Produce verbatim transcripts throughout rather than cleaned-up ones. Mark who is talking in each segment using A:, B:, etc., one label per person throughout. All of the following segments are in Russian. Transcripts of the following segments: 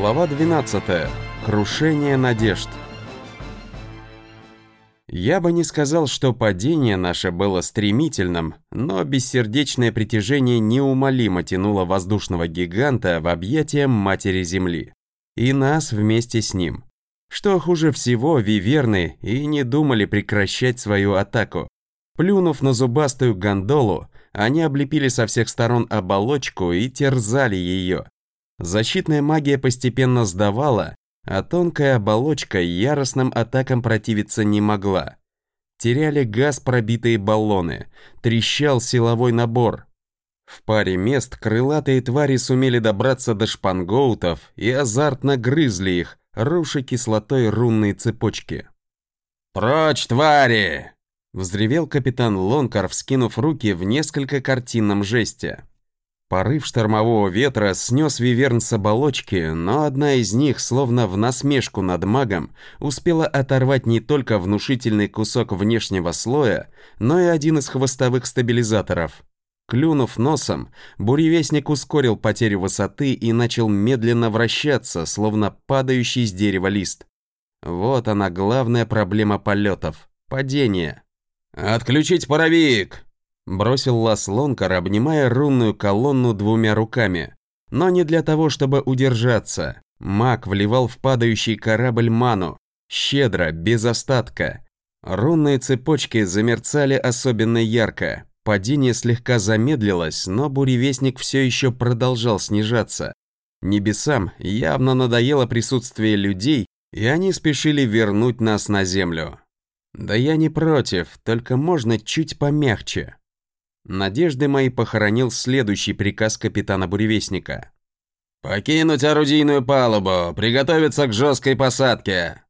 A: Глава двенадцатая. Крушение надежд. Я бы не сказал, что падение наше было стремительным, но бессердечное притяжение неумолимо тянуло воздушного гиганта в объятия матери Земли. И нас вместе с ним. Что хуже всего, виверны и не думали прекращать свою атаку. Плюнув на зубастую гондолу, они облепили со всех сторон оболочку и терзали ее. Защитная магия постепенно сдавала, а тонкая оболочка яростным атакам противиться не могла. Теряли газ пробитые баллоны, трещал силовой набор. В паре мест крылатые твари сумели добраться до шпангоутов и азартно грызли их, руша кислотой рунные цепочки. «Прочь, твари!» — взревел капитан Лонкар, вскинув руки в несколько картинном жесте. Порыв штормового ветра снес виверн с оболочки, но одна из них, словно в насмешку над магом, успела оторвать не только внушительный кусок внешнего слоя, но и один из хвостовых стабилизаторов. Клюнув носом, буревестник ускорил потерю высоты и начал медленно вращаться, словно падающий с дерева лист. Вот она главная проблема полетов – падение. «Отключить паровик!» Бросил Лас Лонкар, обнимая рунную колонну двумя руками. Но не для того, чтобы удержаться. Маг вливал в падающий корабль ману. Щедро, без остатка. Рунные цепочки замерцали особенно ярко. Падение слегка замедлилось, но буревестник все еще продолжал снижаться. Небесам явно надоело присутствие людей, и они спешили вернуть нас на землю. Да я не против, только можно чуть помягче. Надежды мои похоронил следующий приказ капитана буревестника. «Покинуть орудийную палубу, приготовиться к жесткой посадке!»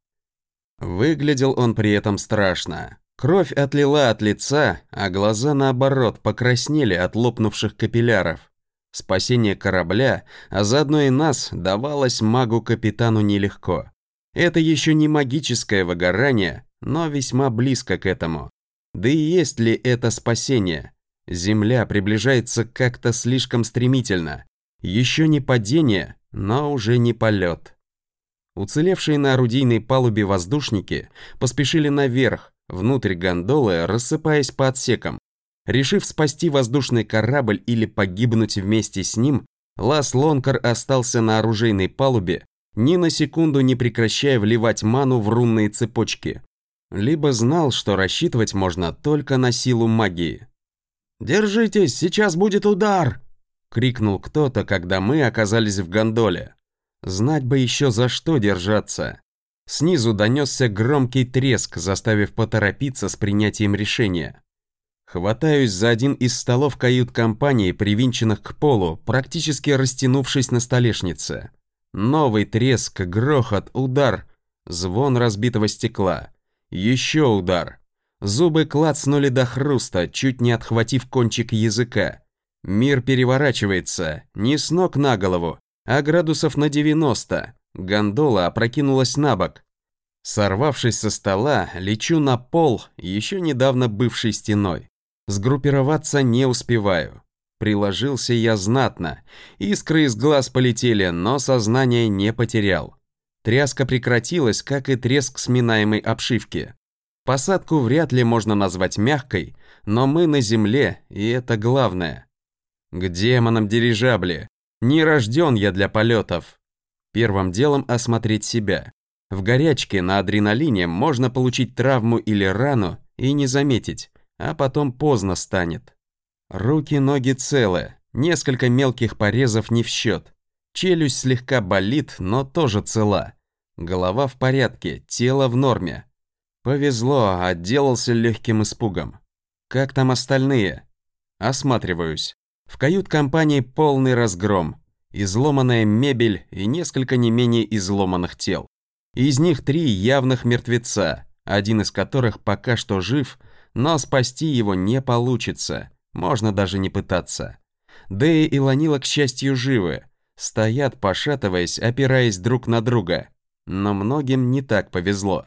A: Выглядел он при этом страшно. Кровь отлила от лица, а глаза, наоборот, покраснели от лопнувших капилляров. Спасение корабля, а заодно и нас, давалось магу-капитану нелегко. Это еще не магическое выгорание, но весьма близко к этому. Да и есть ли это спасение? Земля приближается как-то слишком стремительно. Еще не падение, но уже не полет. Уцелевшие на орудийной палубе воздушники поспешили наверх, внутрь гондолы, рассыпаясь по отсекам. Решив спасти воздушный корабль или погибнуть вместе с ним, Лас Лонкар остался на оружейной палубе, ни на секунду не прекращая вливать ману в рунные цепочки. Либо знал, что рассчитывать можно только на силу магии. «Держитесь, сейчас будет удар!» — крикнул кто-то, когда мы оказались в гондоле. Знать бы еще за что держаться. Снизу донесся громкий треск, заставив поторопиться с принятием решения. Хватаюсь за один из столов кают-компании, привинченных к полу, практически растянувшись на столешнице. Новый треск, грохот, удар, звон разбитого стекла. Еще удар. Зубы клацнули до хруста, чуть не отхватив кончик языка. Мир переворачивается, не с ног на голову, а градусов на девяносто. Гондола опрокинулась на бок. Сорвавшись со стола, лечу на пол, еще недавно бывшей стеной. Сгруппироваться не успеваю. Приложился я знатно. Искры из глаз полетели, но сознание не потерял. Тряска прекратилась, как и треск сминаемой обшивки. Посадку вряд ли можно назвать мягкой, но мы на земле, и это главное. К демонам дирижабли. Не рожден я для полетов. Первым делом осмотреть себя. В горячке на адреналине можно получить травму или рану и не заметить, а потом поздно станет. Руки, ноги целы, несколько мелких порезов не в счет. Челюсть слегка болит, но тоже цела. Голова в порядке, тело в норме. Повезло, отделался легким испугом. Как там остальные? Осматриваюсь. В кают-компании полный разгром. Изломанная мебель и несколько не менее изломанных тел. Из них три явных мертвеца, один из которых пока что жив, но спасти его не получится, можно даже не пытаться. Дэя и Ланила, к счастью, живы. Стоят, пошатываясь, опираясь друг на друга. Но многим не так повезло.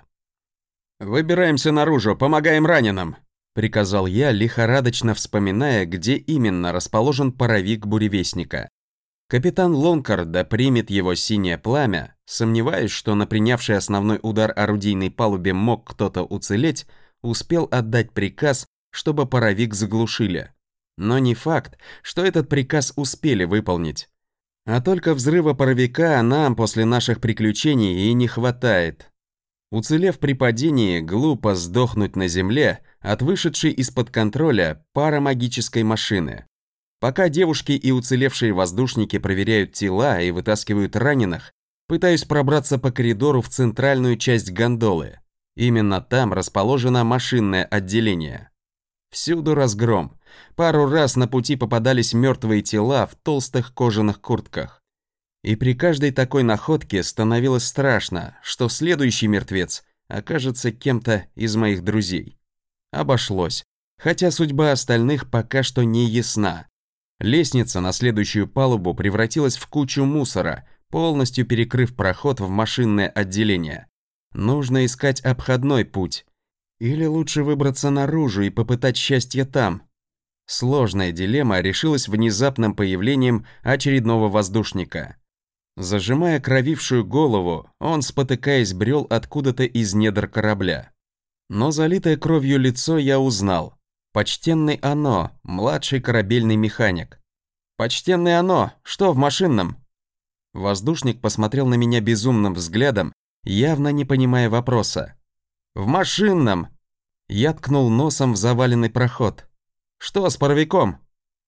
A: «Выбираемся наружу, помогаем раненым», — приказал я, лихорадочно вспоминая, где именно расположен паровик буревестника. Капитан Лонкар, да примет его синее пламя, сомневаюсь, что на принявший основной удар орудийной палубе мог кто-то уцелеть, успел отдать приказ, чтобы паровик заглушили. Но не факт, что этот приказ успели выполнить. А только взрыва паровика нам после наших приключений и не хватает. Уцелев при падении, глупо сдохнуть на земле от вышедшей из-под контроля парамагической машины. Пока девушки и уцелевшие воздушники проверяют тела и вытаскивают раненых, пытаюсь пробраться по коридору в центральную часть гондолы. Именно там расположено машинное отделение. Всюду разгром. Пару раз на пути попадались мертвые тела в толстых кожаных куртках. И при каждой такой находке становилось страшно, что следующий мертвец окажется кем-то из моих друзей. Обошлось, хотя судьба остальных пока что не ясна. Лестница на следующую палубу превратилась в кучу мусора, полностью перекрыв проход в машинное отделение. Нужно искать обходной путь. Или лучше выбраться наружу и попытать счастье там. Сложная дилемма решилась внезапным появлением очередного воздушника. Зажимая кровившую голову, он, спотыкаясь, брел откуда-то из недр корабля. Но залитое кровью лицо я узнал. Почтенный Оно, младший корабельный механик. «Почтенный Оно, что в машинном?» Воздушник посмотрел на меня безумным взглядом, явно не понимая вопроса. «В машинном!» Я ткнул носом в заваленный проход. «Что с паровиком?»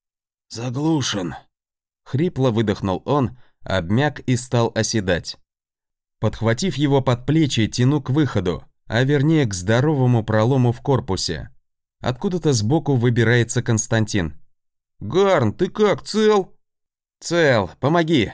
B: «Заглушен»,
A: — хрипло выдохнул он, обмяк и стал оседать. Подхватив его под плечи, тяну к выходу, а вернее к здоровому пролому в корпусе. Откуда-то сбоку выбирается Константин. «Гарн, ты как, цел?» «Цел, помоги!»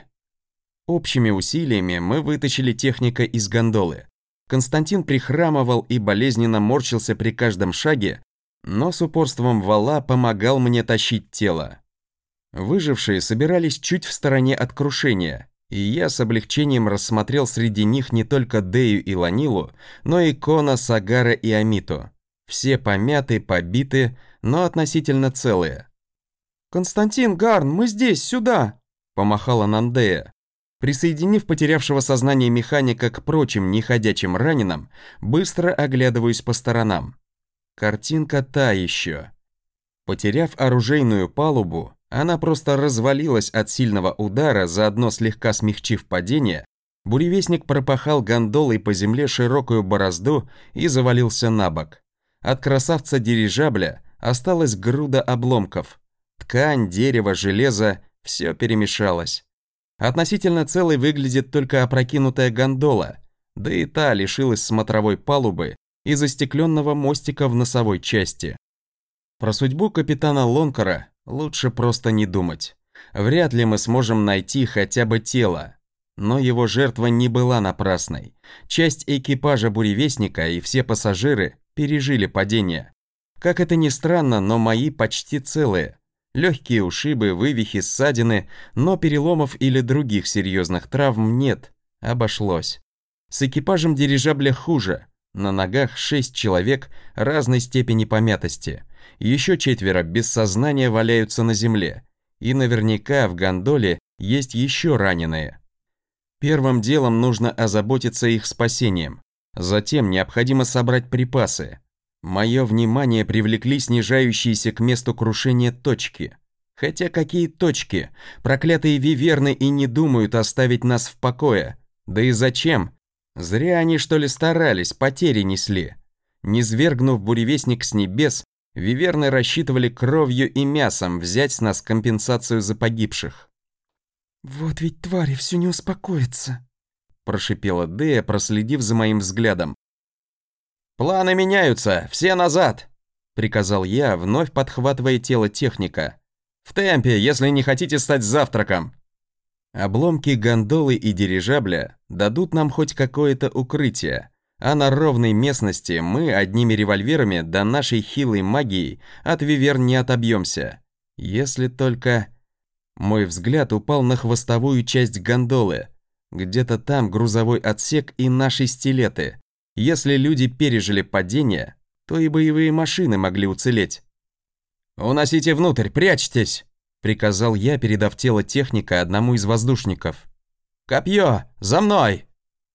A: Общими усилиями мы вытащили техника из гондолы. Константин прихрамывал и болезненно морщился при каждом шаге, но с упорством вала помогал мне тащить тело. Выжившие собирались чуть в стороне от крушения, и я с облегчением рассмотрел среди них не только Дею и Ланилу, но и Кона, Сагара и Амиту. Все помяты, побиты, но относительно целые. «Константин, Гарн, мы здесь, сюда!» – помахала Нандея. Присоединив потерявшего сознание механика к прочим неходячим раненым, быстро оглядываюсь по сторонам. Картинка та еще. Потеряв оружейную палубу, она просто развалилась от сильного удара, заодно слегка смягчив падение, буревестник пропахал гондолой по земле широкую борозду и завалился на бок. От красавца дирижабля осталась груда обломков. Ткань, дерево, железо – все перемешалось. Относительно целой выглядит только опрокинутая гондола, да и та лишилась смотровой палубы и застекленного мостика в носовой части. Про судьбу капитана Лонкара лучше просто не думать. Вряд ли мы сможем найти хотя бы тело. Но его жертва не была напрасной. Часть экипажа буревестника и все пассажиры пережили падение. Как это ни странно, но мои почти целые. Легкие ушибы, вывихи, ссадины, но переломов или других серьезных травм нет. Обошлось. С экипажем дирижабля хуже. На ногах шесть человек разной степени помятости. Еще четверо без сознания валяются на земле. И наверняка в гондоле есть еще раненые. Первым делом нужно озаботиться их спасением. Затем необходимо собрать припасы. Мое внимание привлекли снижающиеся к месту крушения точки. Хотя какие точки? Проклятые виверны и не думают оставить нас в покое. Да и зачем? Зря они, что ли, старались, потери несли. Низвергнув буревестник с небес, виверны рассчитывали кровью и мясом взять с нас компенсацию за погибших.
B: «Вот ведь твари все не успокоятся»,
A: – прошипела Дея, проследив за моим взглядом. «Планы меняются, все назад!» – приказал я, вновь подхватывая тело техника. «В темпе, если не хотите стать завтраком!» Обломки гондолы и дирижабля дадут нам хоть какое-то укрытие, а на ровной местности мы одними револьверами до нашей хилой магии от виверн не отобьемся. Если только... Мой взгляд упал на хвостовую часть гондолы. Где-то там грузовой отсек и наши стилеты. Если люди пережили падение, то и боевые машины могли уцелеть. «Уносите внутрь, прячьтесь!» – приказал я, передав тело техника одному из воздушников. «Копье! За мной!»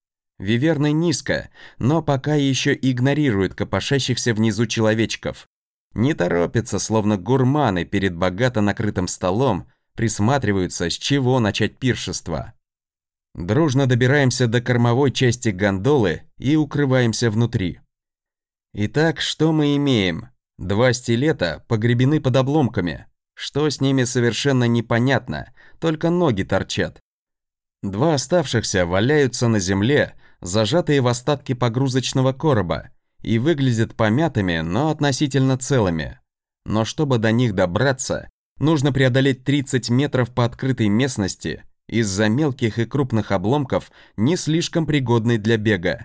A: Виверны низко, но пока еще игнорируют копошащихся внизу человечков. Не торопятся, словно гурманы перед богато накрытым столом, присматриваются, с чего начать пиршество. Дружно добираемся до кормовой части гондолы и укрываемся внутри. Итак, что мы имеем? Два стилета погребены под обломками. Что с ними совершенно непонятно, только ноги торчат. Два оставшихся валяются на земле, зажатые в остатки погрузочного короба, и выглядят помятыми, но относительно целыми. Но чтобы до них добраться, нужно преодолеть тридцать метров по открытой местности из-за мелких и крупных обломков, не слишком пригодной для бега.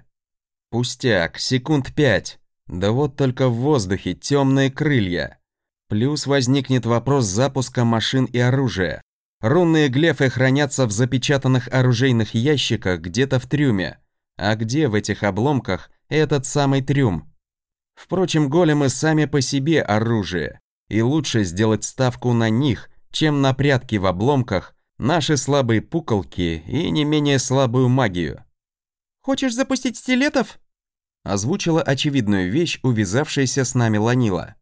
A: Пустяк, секунд пять. Да вот только в воздухе темные крылья. Плюс возникнет вопрос запуска машин и оружия. Рунные глефы хранятся в запечатанных оружейных ящиках где-то в трюме. А где в этих обломках этот самый трюм? Впрочем, големы сами по себе оружие, и лучше сделать ставку на них, чем на прятки в обломках, наши слабые пуколки и не менее слабую магию.
B: «Хочешь запустить стилетов?»
A: Озвучила очевидную вещь увязавшаяся с нами Ланила.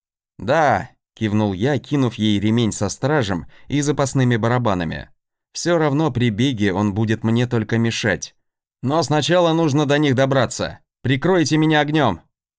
A: «Да», – кивнул я, кинув ей ремень со стражем и запасными барабанами. «Все равно при беге он будет мне только мешать. Но сначала нужно до них добраться. Прикройте меня огнем».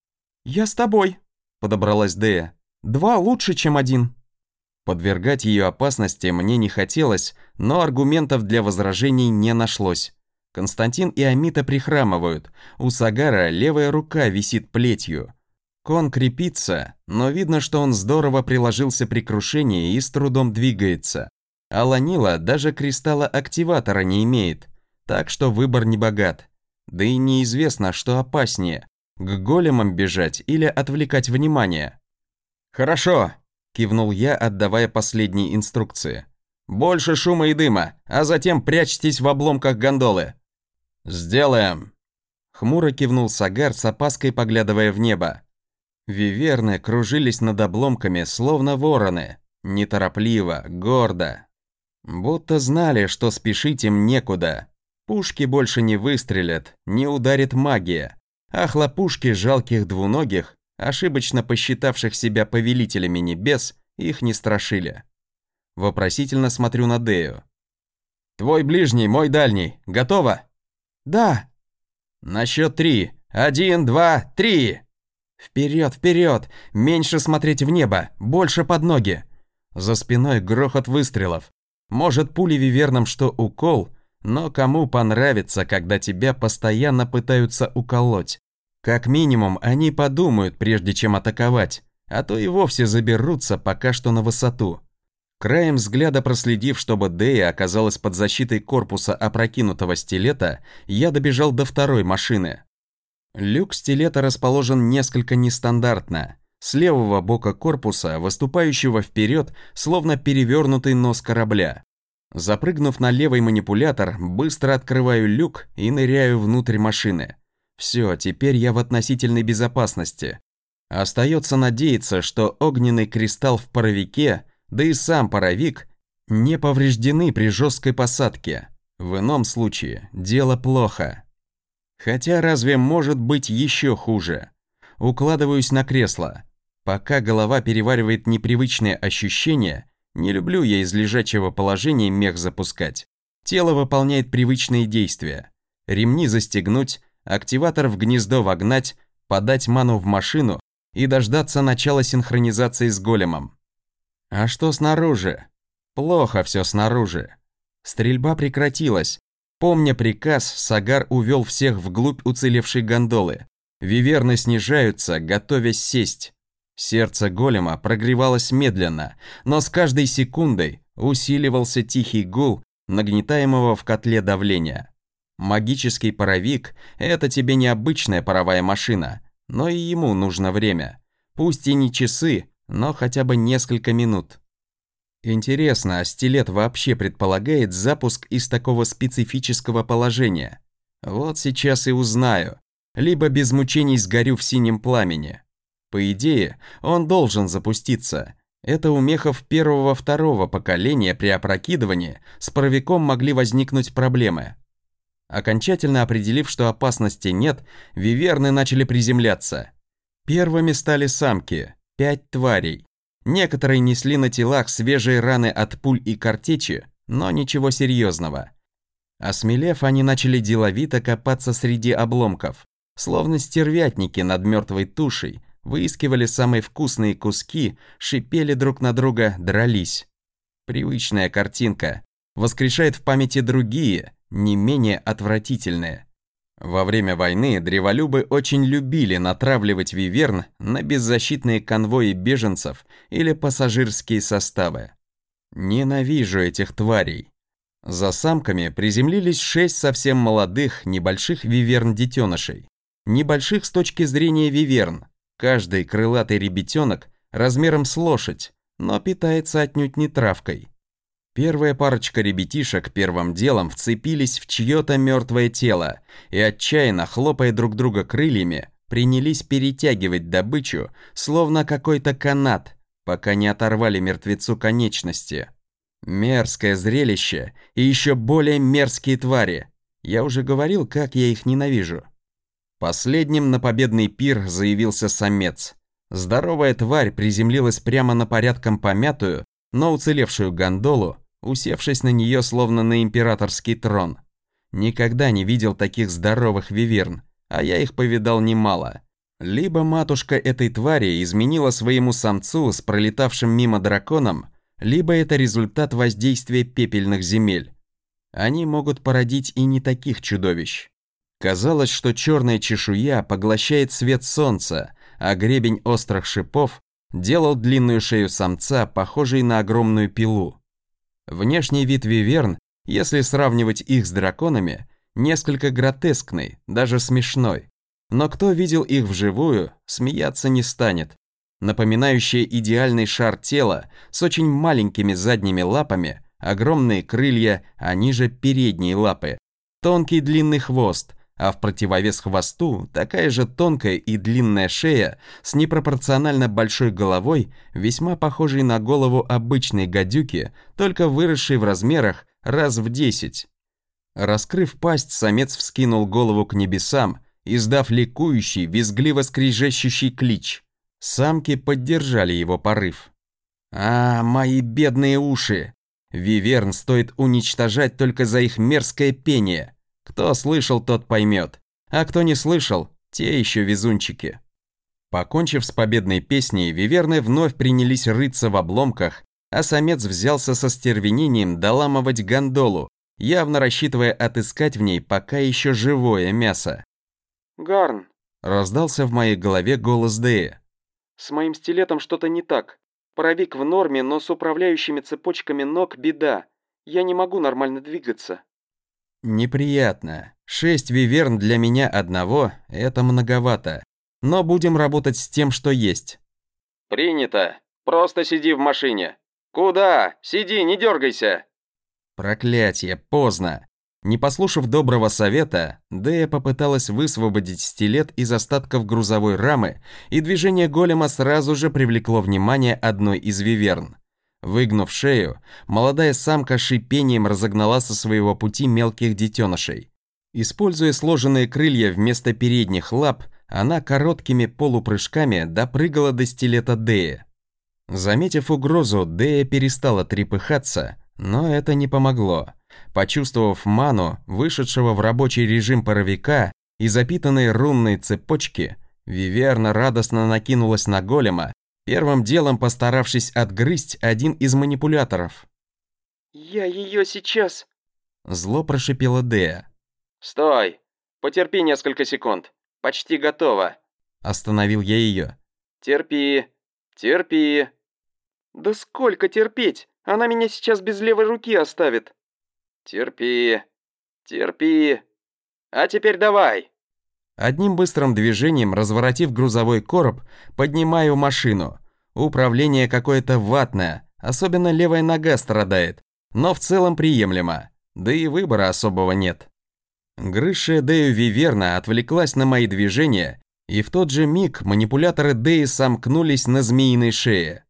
B: «Я с тобой», – подобралась Дея. «Два лучше, чем один».
A: Подвергать ее опасности мне не хотелось, но аргументов для возражений не нашлось. Константин и Амита прихрамывают, у Сагара левая рука висит плетью. Кон крепится, но видно, что он здорово приложился при крушении и с трудом двигается. А Ланила даже кристалла активатора не имеет, так что выбор не богат. Да и неизвестно, что опаснее – к големам бежать или отвлекать внимание. «Хорошо», – кивнул я, отдавая последние инструкции. «Больше шума и дыма, а затем прячьтесь в обломках гондолы». «Сделаем», – хмуро кивнул Сагар, с опаской поглядывая в небо. Виверны кружились над обломками, словно вороны, неторопливо, гордо. Будто знали, что спешить им некуда. Пушки больше не выстрелят, не ударит магия, а хлопушки жалких двуногих, ошибочно посчитавших себя повелителями небес, их не страшили. Вопросительно смотрю на Дею. «Твой ближний, мой дальний. Готово?»
B: «Да».
A: «На счет три. Один, два, три!» «Вперед, вперед! Меньше смотреть в небо, больше под ноги!» За спиной грохот выстрелов. Может, пули вивернам что укол, но кому понравится, когда тебя постоянно пытаются уколоть? Как минимум, они подумают, прежде чем атаковать, а то и вовсе заберутся пока что на высоту. Краем взгляда проследив, чтобы Дея оказалась под защитой корпуса опрокинутого стилета, я добежал до второй машины. Люк стилета расположен несколько нестандартно. С левого бока корпуса, выступающего вперед, словно перевернутый нос корабля. Запрыгнув на левый манипулятор, быстро открываю люк и ныряю внутрь машины. Все, теперь я в относительной безопасности. Остается надеяться, что огненный кристалл в паровике, да и сам паровик, не повреждены при жесткой посадке. В ином случае дело плохо. Хотя разве может быть еще хуже? Укладываюсь на кресло. Пока голова переваривает непривычные ощущения, не люблю я из лежачего положения мех запускать. Тело выполняет привычные действия. Ремни застегнуть, активатор в гнездо вогнать, подать ману в машину и дождаться начала синхронизации с големом. А что снаружи? Плохо все снаружи. Стрельба прекратилась. Помня приказ, Сагар увел всех вглубь уцелевшей гондолы. Виверны снижаются, готовясь сесть. Сердце голема прогревалось медленно, но с каждой секундой усиливался тихий гул нагнетаемого в котле давления. Магический паровик – это тебе не обычная паровая машина, но и ему нужно время. Пусть и не часы, но хотя бы несколько минут. Интересно, а стилет вообще предполагает запуск из такого специфического положения? Вот сейчас и узнаю. Либо без мучений сгорю в синем пламени. По идее, он должен запуститься. Это у мехов первого-второго поколения при опрокидывании с паровиком могли возникнуть проблемы. Окончательно определив, что опасности нет, виверны начали приземляться. Первыми стали самки, пять тварей. Некоторые несли на телах свежие раны от пуль и картечи, но ничего серьезного. Осмелев, они начали деловито копаться среди обломков, словно стервятники над мертвой тушей, выискивали самые вкусные куски, шипели друг на друга, дрались. Привычная картинка. Воскрешает в памяти другие, не менее отвратительные. Во время войны древолюбы очень любили натравливать виверн на беззащитные конвои беженцев или пассажирские составы. Ненавижу этих тварей. За самками приземлились шесть совсем молодых, небольших виверн-детенышей. Небольших с точки зрения виверн. Каждый крылатый ребятенок размером с лошадь, но питается отнюдь не травкой. Первая парочка ребятишек первым делом вцепились в чье-то мертвое тело и, отчаянно хлопая друг друга крыльями, принялись перетягивать добычу, словно какой-то канат, пока не оторвали мертвецу конечности. Мерзкое зрелище и еще более мерзкие твари. Я уже говорил, как я их ненавижу. Последним на победный пир заявился самец. Здоровая тварь приземлилась прямо на порядком помятую, но уцелевшую гондолу, усевшись на нее словно на императорский трон. Никогда не видел таких здоровых виверн, а я их повидал немало. Либо матушка этой твари изменила своему самцу с пролетавшим мимо драконом, либо это результат воздействия пепельных земель. Они могут породить и не таких чудовищ. Казалось, что черная чешуя поглощает свет солнца, а гребень острых шипов делал длинную шею самца похожей на огромную пилу. Внешний вид виверн, если сравнивать их с драконами, несколько гротескный, даже смешной. Но кто видел их вживую, смеяться не станет. Напоминающее идеальный шар тела с очень маленькими задними лапами, огромные крылья, а ниже передние лапы, тонкий длинный хвост, а в противовес хвосту такая же тонкая и длинная шея с непропорционально большой головой, весьма похожей на голову обычной гадюки, только выросшей в размерах раз в десять. Раскрыв пасть, самец вскинул голову к небесам, издав ликующий, визгливо скрежещущий клич. Самки поддержали его порыв. «А, мои бедные уши! Виверн стоит уничтожать только за их мерзкое пение. Кто слышал, тот поймет, а кто не слышал, те еще везунчики». Покончив с победной песней, виверны вновь принялись рыться в обломках, а самец взялся со стервенением доламывать гондолу, явно рассчитывая отыскать в ней пока еще живое мясо.
B: «Гарн»,
A: — раздался в моей голове голос Дэя.
B: «С моим стилетом что-то не так. Паровик в норме, но с управляющими цепочками ног беда. Я не могу нормально двигаться».
A: Неприятно. Шесть виверн для меня одного – это многовато. Но будем работать с тем, что есть.
B: «Принято. Просто сиди в машине». «Куда? Сиди, не дергайся».
A: Проклятие, поздно. Не послушав доброго совета, Дэя попыталась высвободить стилет из остатков грузовой рамы, и движение голема сразу же привлекло внимание одной из виверн. Выгнув шею, молодая самка шипением разогнала со своего пути мелких детенышей. Используя сложенные крылья вместо передних лап, она короткими полупрыжками допрыгала до стилета Дэя. Заметив угрозу, Дэя перестала трепыхаться, но это не помогло. Почувствовав ману, вышедшего в рабочий режим паровика и запитанной рунной цепочки, виверна радостно накинулась на голема, первым делом постаравшись отгрызть один из манипуляторов.
B: «Я ее сейчас...»
A: Зло прошипела Дэя.
B: «Стой! Потерпи несколько секунд. Почти готово».
A: Остановил я ее.
B: «Терпи, терпи». «Да сколько терпеть? Она меня сейчас без левой руки оставит». «Терпи, терпи. А теперь давай».
A: Одним быстрым движением, разворотив грузовой короб, поднимаю машину. Управление какое-то ватное, особенно левая нога страдает, но в целом приемлемо, да и выбора особого нет. Грызшая Дэю виверна отвлеклась на мои движения, и в тот же миг манипуляторы Дэи сомкнулись на змеиной шее.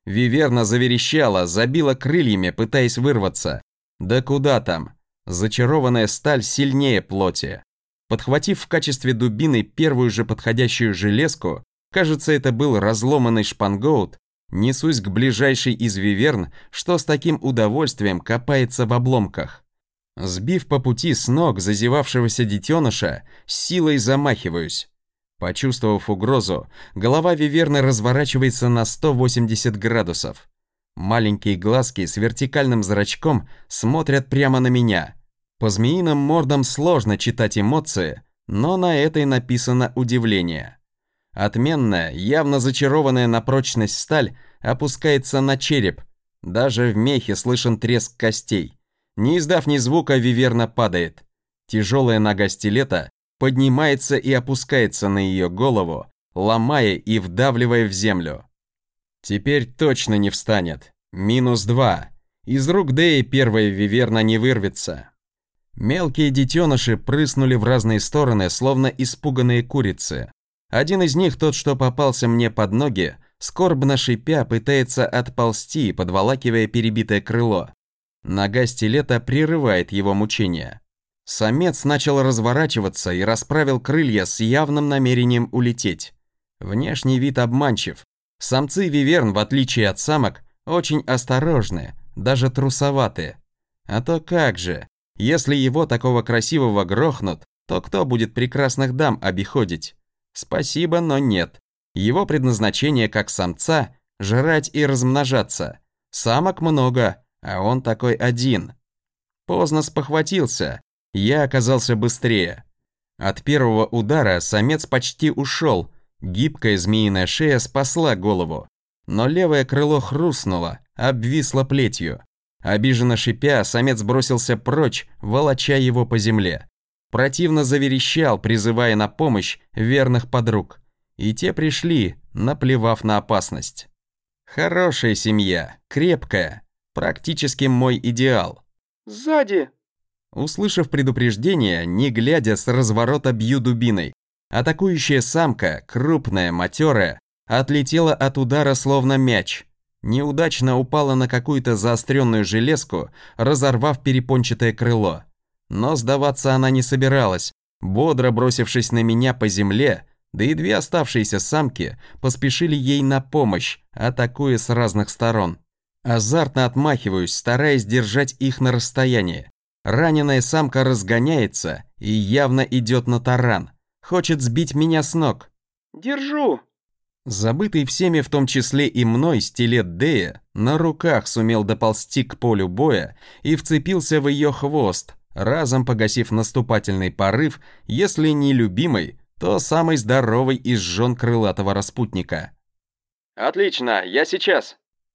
A: Виверна заверещала, забила крыльями, пытаясь вырваться. Да куда там? Зачарованная сталь сильнее плоти. Подхватив в качестве дубины первую же подходящую железку, кажется, это был разломанный шпангоут, несусь к ближайшей из виверн, что с таким удовольствием копается в обломках. Сбив по пути с ног зазевавшегося детеныша, с силой замахиваюсь. Почувствовав угрозу, голова виверны разворачивается на сто восемьдесят градусов. Маленькие глазки с вертикальным зрачком смотрят прямо на меня. По змеиным мордам сложно читать эмоции, но на этой написано удивление. Отменная, явно зачарованная на прочность сталь опускается на череп. Даже в мехе слышен треск костей. Не издав ни звука, виверна падает. Тяжелая нога стилета поднимается и опускается на ее голову, ломая и вдавливая в землю. Теперь точно не встанет. Минус два. Из рук Дэи первая виверна не вырвется. Мелкие детеныши прыснули в разные стороны, словно испуганные курицы. Один из них, тот, что попался мне под ноги, скорбно шипя, пытается отползти, подволакивая перебитое крыло. Нога стилета прерывает его мучения. Самец начал разворачиваться и расправил крылья с явным намерением улететь. Внешний вид обманчив. Самцы виверн, в отличие от самок, очень осторожны, даже трусоваты. А то как же, если его такого красивого грохнут, то кто будет прекрасных дам обиходить? Спасибо, но нет. Его предназначение как самца – жрать и размножаться. Самок много, а он такой один. Поздно спохватился. Я оказался быстрее. От первого удара самец почти ушел. Гибкая змеиная шея спасла голову. Но левое крыло хрустнуло, обвисло плетью. Обиженно шипя, самец бросился прочь, волоча его по земле. Противно заверещал, призывая на помощь верных подруг. И те пришли, наплевав на опасность. Хорошая семья, крепкая, практически мой идеал.
B: «Сзади!»
A: Услышав предупреждение, не глядя с разворота бью дубиной. Атакующая самка, крупная, матерая, отлетела от удара словно мяч. Неудачно упала на какую-то заостренную железку, разорвав перепончатое крыло. Но сдаваться она не собиралась, бодро бросившись на меня по земле, да и две оставшиеся самки поспешили ей на помощь, атакуя с разных сторон. Азартно отмахиваюсь, стараясь держать их на расстоянии. Раненая самка разгоняется и явно идет на таран. Хочет сбить меня с ног.
B: «Держу!»
A: Забытый всеми, в том числе и мной, стилет Дэя на руках сумел доползти к полю боя и вцепился в ее хвост, разом погасив наступательный порыв, если не любимый, то самый здоровый из жен крылатого распутника.
B: «Отлично, я сейчас!»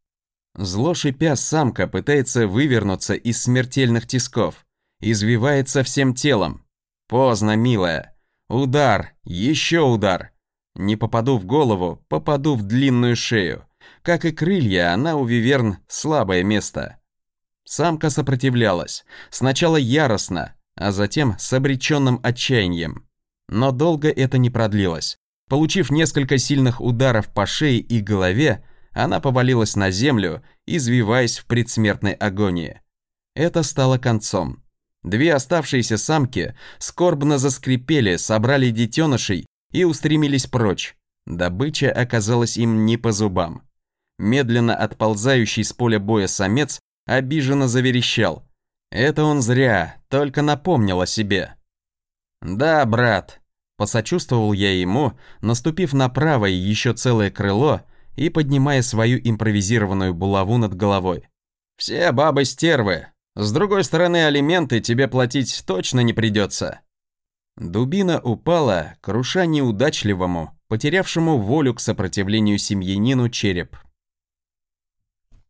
A: Зло шипя, самка пытается вывернуться из смертельных тисков, извивается всем телом. Поздно, милая. Удар, еще удар. Не попаду в голову, попаду в длинную шею. Как и крылья, она у виверн слабое место. Самка сопротивлялась, сначала яростно, а затем с обреченным отчаянием. Но долго это не продлилось. Получив несколько сильных ударов по шее и голове, она повалилась на землю, извиваясь в предсмертной агонии. Это стало концом. Две оставшиеся самки скорбно заскрипели, собрали детенышей и устремились прочь. Добыча оказалась им не по зубам. Медленно отползающий с поля боя самец обиженно заверещал. Это он зря, только напомнил о себе. «Да, брат», – посочувствовал я ему, наступив на правое еще целое крыло и поднимая свою импровизированную булаву над головой. «Все бабы стервы. С другой стороны, алименты тебе платить точно не придется». Дубина упала, круша неудачливому, потерявшему волю к сопротивлению семьянину череп.